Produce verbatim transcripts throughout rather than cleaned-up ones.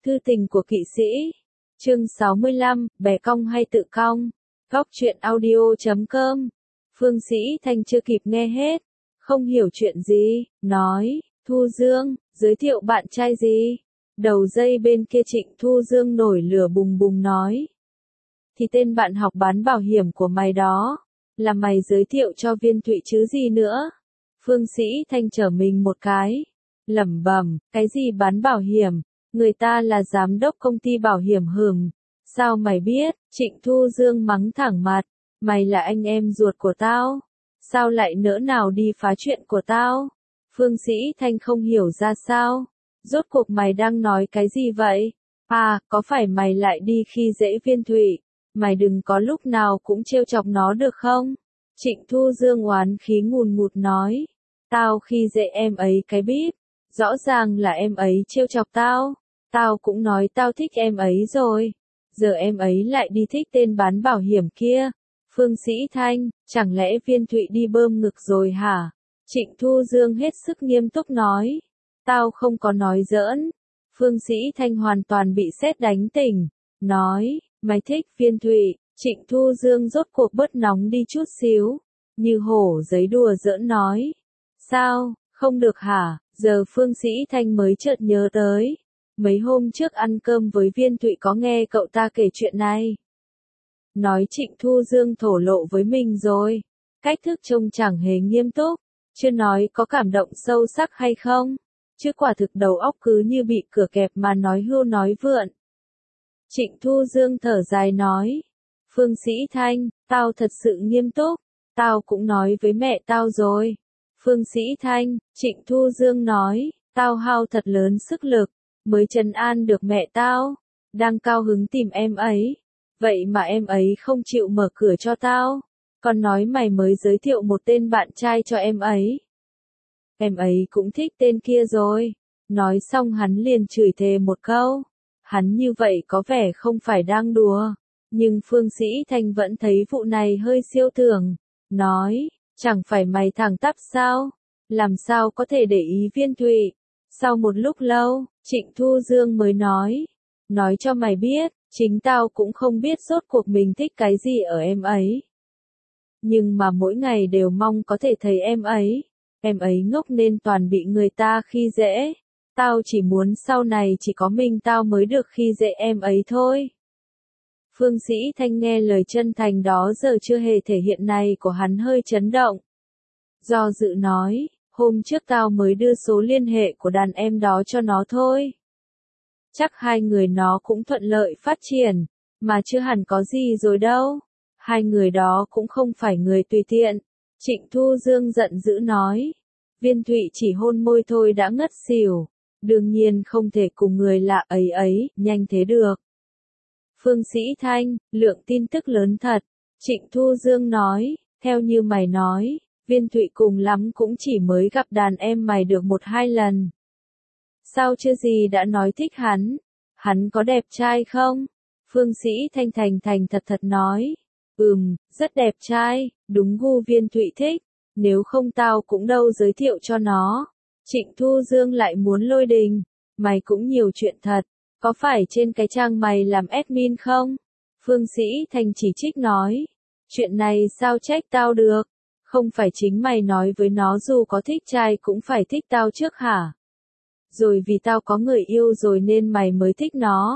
Thư tình của kỵ sĩ. Chương sáu mươi lăm, bẻ cong hay tự cong. Góc truyện audio chấm com. Phương Sĩ Thanh chưa kịp nghe hết, không hiểu chuyện gì, nói, Thu Dương, giới thiệu bạn trai gì? Đầu dây bên kia Trịnh Thu Dương nổi lửa bùng bùng nói. Thì tên bạn học bán bảo hiểm của mày đó, là mày giới thiệu cho Viên Thụy chứ gì nữa? Phương Sĩ Thanh trở mình một cái, lẩm bẩm, cái gì bán bảo hiểm? Người ta là giám đốc công ty bảo hiểm hừm. Sao mày biết? Trịnh Thu Dương mắng thẳng mặt. Mày là anh em ruột của tao. Sao lại nỡ nào đi phá chuyện của tao? Phương Sĩ Thanh không hiểu ra sao. Rốt cuộc mày đang nói cái gì vậy? À, có phải mày lại đi khi dễ Viên Thụy? Mày đừng có lúc nào cũng trêu chọc nó được không? Trịnh Thu Dương oán khí ngùn ngụt nói. Tao khi dễ em ấy cái bíp. Rõ ràng là em ấy trêu chọc tao. Tao cũng nói tao thích em ấy rồi. Giờ em ấy lại đi thích tên bán bảo hiểm kia. Phương Sĩ Thanh, chẳng lẽ Viên Thụy đi bơm ngực rồi hả? Trịnh Thu Dương hết sức nghiêm túc nói. Tao không có nói giỡn. Phương Sĩ Thanh hoàn toàn bị sét đánh tỉnh. Nói, mày thích Viên Thụy. Trịnh Thu Dương rốt cuộc bớt nóng đi chút xíu. Như hổ giấy đùa giỡn nói. Sao, không được hả? Giờ Phương Sĩ Thanh mới chợt nhớ tới. Mấy hôm trước ăn cơm với Viên Thụy có nghe cậu ta kể chuyện này. Nói Trịnh Thu Dương thổ lộ với mình rồi. Cách thức trông chẳng hề nghiêm túc. Chưa nói có cảm động sâu sắc hay không. Chứ quả thực đầu óc cứ như bị cửa kẹp mà nói hưu nói vượn. Trịnh Thu Dương thở dài nói. Phương Sĩ Thanh, tao thật sự nghiêm túc. Tao cũng nói với mẹ tao rồi. Phương Sĩ Thanh, Trịnh Thu Dương nói. Tao hao thật lớn sức lực. Mới trấn an được mẹ tao. Đang cao hứng tìm em ấy. Vậy mà em ấy không chịu mở cửa cho tao. Còn nói mày mới giới thiệu một tên bạn trai cho em ấy. Em ấy cũng thích tên kia rồi. Nói xong hắn liền chửi thề một câu. Hắn như vậy có vẻ không phải đang đùa. Nhưng Phương Sĩ Thanh vẫn thấy vụ này hơi siêu thường. Nói, chẳng phải mày thẳng tắp sao? Làm sao có thể để ý Viên Thụy? Sau một lúc lâu, Trịnh Thu Dương mới nói. Nói cho mày biết, chính tao cũng không biết rốt cuộc mình thích cái gì ở em ấy. Nhưng mà mỗi ngày đều mong có thể thấy em ấy. Em ấy ngốc nên toàn bị người ta khi dễ. Tao chỉ muốn sau này chỉ có mình tao mới được khi dễ em ấy thôi. Phương Sĩ Thanh nghe lời chân thành đó giờ chưa hề thể hiện này của hắn hơi chấn động. Do dự nói, hôm trước tao mới đưa số liên hệ của đàn em đó cho nó thôi. Chắc hai người nó cũng thuận lợi phát triển, mà chưa hẳn có gì rồi đâu. Hai người đó cũng không phải người tùy tiện. Trịnh Thu Dương giận dữ nói. Viên Thụy chỉ hôn môi thôi đã ngất xỉu. Đương nhiên không thể cùng người lạ ấy ấy, nhanh thế được. Phương Sĩ Thanh, lượng tin tức lớn thật. Trịnh Thu Dương nói, theo như mày nói, Viên Thụy cùng lắm cũng chỉ mới gặp đàn em mày được một hai lần. Sao chưa gì đã nói thích hắn? Hắn có đẹp trai không? Phương Sĩ Thanh thành thành thật thật nói. Ừm, rất đẹp trai, đúng gu Viên Thụy thích. Nếu không tao cũng đâu giới thiệu cho nó. Trịnh Thu Dương lại muốn lôi đình. Mày cũng nhiều chuyện thật. Có phải trên cái trang mày làm admin không? Phương Sĩ Thanh chỉ trích nói. Chuyện này sao trách tao được? Không phải chính mày nói với nó dù có thích trai cũng phải thích tao trước hả? Rồi vì tao có người yêu rồi nên mày mới thích nó.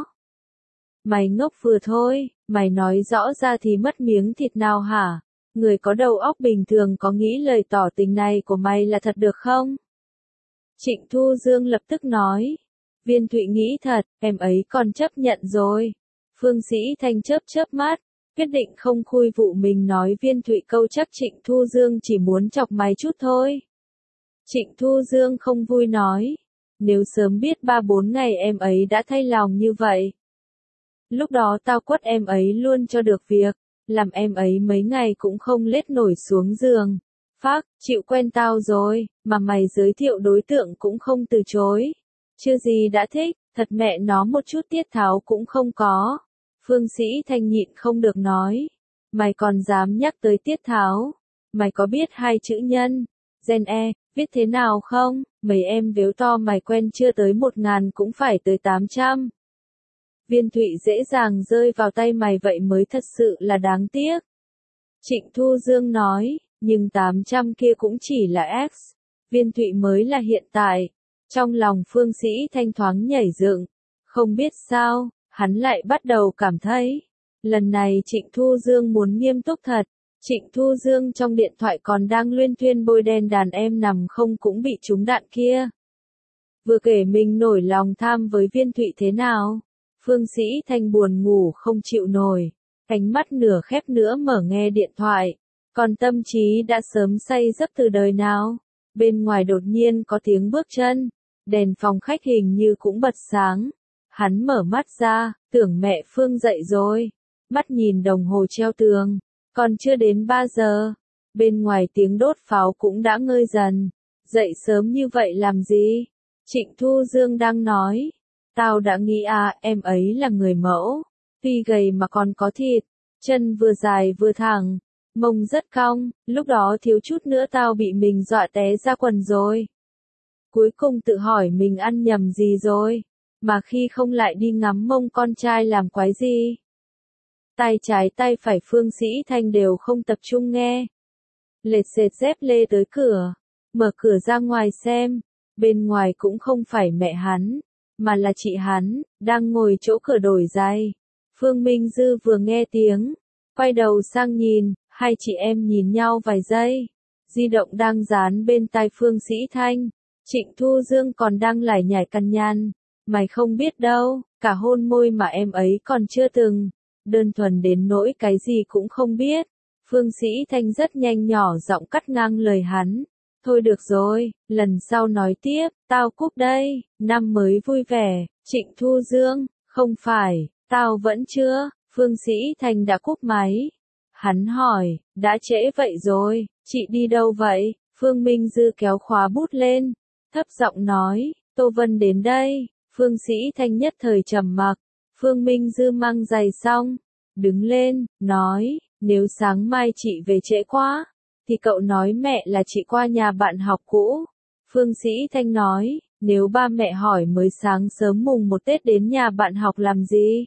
Mày ngốc vừa thôi, mày nói rõ ra thì mất miếng thịt nào hả? Người có đầu óc bình thường có nghĩ lời tỏ tình này của mày là thật được không? Trịnh Thu Dương lập tức nói. Viên Thụy nghĩ thật, em ấy còn chấp nhận rồi. Phương Sĩ Thanh chớp chớp mắt, quyết định không khui vụ mình nói Viên Thụy câu chắc Trịnh Thu Dương chỉ muốn chọc mày chút thôi. Trịnh Thu Dương không vui nói. Nếu sớm biết ba bốn ngày em ấy đã thay lòng như vậy. Lúc đó tao quất em ấy luôn cho được việc. Làm em ấy mấy ngày cũng không lết nổi xuống giường. Phác, chịu quen tao rồi, mà mày giới thiệu đối tượng cũng không từ chối. Chưa gì đã thích, thật mẹ nó một chút tiết tháo cũng không có. Phương Sĩ Thanh nhịn không được nói. Mày còn dám nhắc tới tiết tháo. Mày có biết hai chữ nhân, gen e, viết thế nào không? Mấy em véo to mày quen chưa tới một ngàn cũng phải tới tám trăm. Viên Thụy dễ dàng rơi vào tay mày vậy mới thật sự là đáng tiếc. Trịnh Thu Dương nói, nhưng tám trăm kia cũng chỉ là X. Viên Thụy mới là hiện tại. Trong lòng Phương Sĩ Thanh thoáng nhảy dựng. Không biết sao, hắn lại bắt đầu cảm thấy. Lần này Trịnh Thu Dương muốn nghiêm túc thật. Trịnh Thu Dương trong điện thoại còn đang luyên thuyên bôi đen đàn em nằm không cũng bị trúng đạn kia. Vừa kể mình nổi lòng tham với Viên Thụy thế nào. Phương Sĩ Thanh buồn ngủ không chịu nổi. Cánh mắt nửa khép nữa mở nghe điện thoại. Còn tâm trí đã sớm say giấc từ đời nào. Bên ngoài đột nhiên có tiếng bước chân. Đèn phòng khách hình như cũng bật sáng. Hắn mở mắt ra, tưởng mẹ Phương dậy rồi. Mắt nhìn đồng hồ treo tường. Còn chưa đến ba giờ. Bên ngoài tiếng đốt pháo cũng đã ngơi dần. Dậy sớm như vậy làm gì? Trịnh Thu Dương đang nói. Tao đã nghĩ à, em ấy là người mẫu. Tuy gầy mà còn có thịt. Chân vừa dài vừa thẳng. Mông rất cong. Lúc đó thiếu chút nữa tao bị mình dọa té ra quần rồi. Cuối cùng tự hỏi mình ăn nhầm gì rồi. Mà khi không lại đi ngắm mông con trai làm quái gì. Tay trái tay phải Phương Sĩ Thanh đều không tập trung nghe. Lệt sệt dép lê tới cửa. Mở cửa ra ngoài xem. Bên ngoài cũng không phải mẹ hắn. Mà là chị hắn, đang ngồi chỗ cửa đổi giày. Phương Minh Dư vừa nghe tiếng. Quay đầu sang nhìn. Hai chị em nhìn nhau vài giây. Di động đang dán bên tai Phương Sĩ Thanh. Trịnh Thu Dương còn đang lải nhải cằn nhằn. Mày không biết đâu, cả hôn môi mà em ấy còn chưa từng. Đơn thuần đến nỗi cái gì cũng không biết. Phương Sĩ Thanh rất nhanh nhỏ giọng cắt ngang lời hắn. Thôi được rồi, lần sau nói tiếp, tao cúp đây, năm mới vui vẻ. Trịnh Thu Dương, không phải, tao vẫn chưa. Phương Sĩ Thanh đã cúp máy. Hắn hỏi, đã trễ vậy rồi, chị đi đâu vậy? Phương Minh Dư kéo khóa bút lên, thấp giọng nói, Tô Vân đến đây. Phương Sĩ Thanh nhất thời trầm mặc. Phương Minh Dư mang giày xong, đứng lên, nói, nếu sáng mai chị về trễ quá, thì cậu nói mẹ là chị qua nhà bạn học cũ. Phương Sĩ Thanh nói, nếu ba mẹ hỏi mới sáng sớm mùng một Tết đến nhà bạn học làm gì?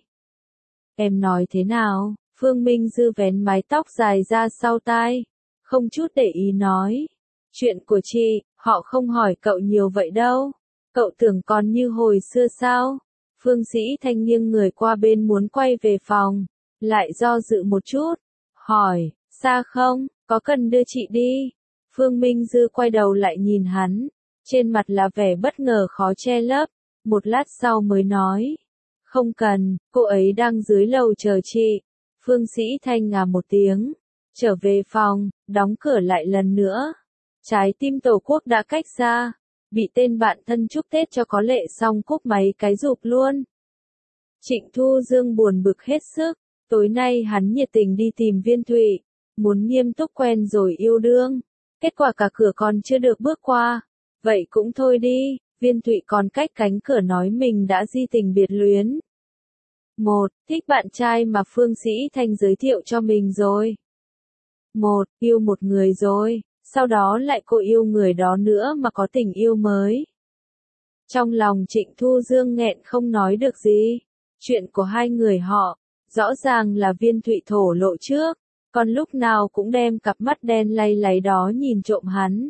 Em nói thế nào? Phương Minh Dư vén mái tóc dài ra sau tai, không chút để ý nói. Chuyện của chị, họ không hỏi cậu nhiều vậy đâu. Cậu tưởng còn như hồi xưa sao? Phương Sĩ Thanh nghiêng người qua bên muốn quay về phòng, lại do dự một chút, hỏi, xa không, có cần đưa chị đi? Phương Minh Dư quay đầu lại nhìn hắn, trên mặt là vẻ bất ngờ khó che lấp, một lát sau mới nói, không cần, cô ấy đang dưới lầu chờ chị. Phương Sĩ Thanh ngà một tiếng, trở về phòng, đóng cửa lại lần nữa. Trái tim Tổ quốc đã cách ra. Bị tên bạn thân chúc Tết cho có lệ xong cúp máy cái rụp luôn. Trịnh Thu Dương buồn bực hết sức. Tối nay hắn nhiệt tình đi tìm Viên Thụy. Muốn nghiêm túc quen rồi yêu đương. Kết quả cả cửa còn chưa được bước qua. Vậy cũng thôi đi. Viên Thụy còn cách cánh cửa nói mình đã di tình biệt luyến. Một, thích bạn trai mà Phương Sĩ Thanh giới thiệu cho mình rồi. Một, yêu một người rồi. Sau đó lại cô yêu người đó nữa mà có tình yêu mới. Trong lòng Trịnh Thu Dương nghẹn không nói được gì. Chuyện của hai người họ, rõ ràng là Viên Thụy thổ lộ trước, còn lúc nào cũng đem cặp mắt đen lay láy đó nhìn trộm hắn.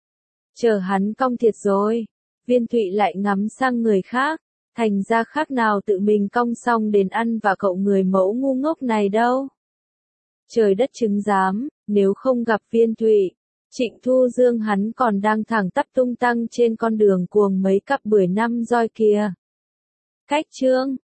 Chờ hắn cong thiệt rồi, Viên Thụy lại ngắm sang người khác, thành ra khác nào tự mình cong xong đến ăn và cậu người mẫu ngu ngốc này đâu. Trời đất chứng giám, nếu không gặp Viên Thụy, Trịnh Thu Dương hắn còn đang thẳng tắp tung tăng trên con đường cuồng mấy cặp bưởi năm roi kia. Cách chương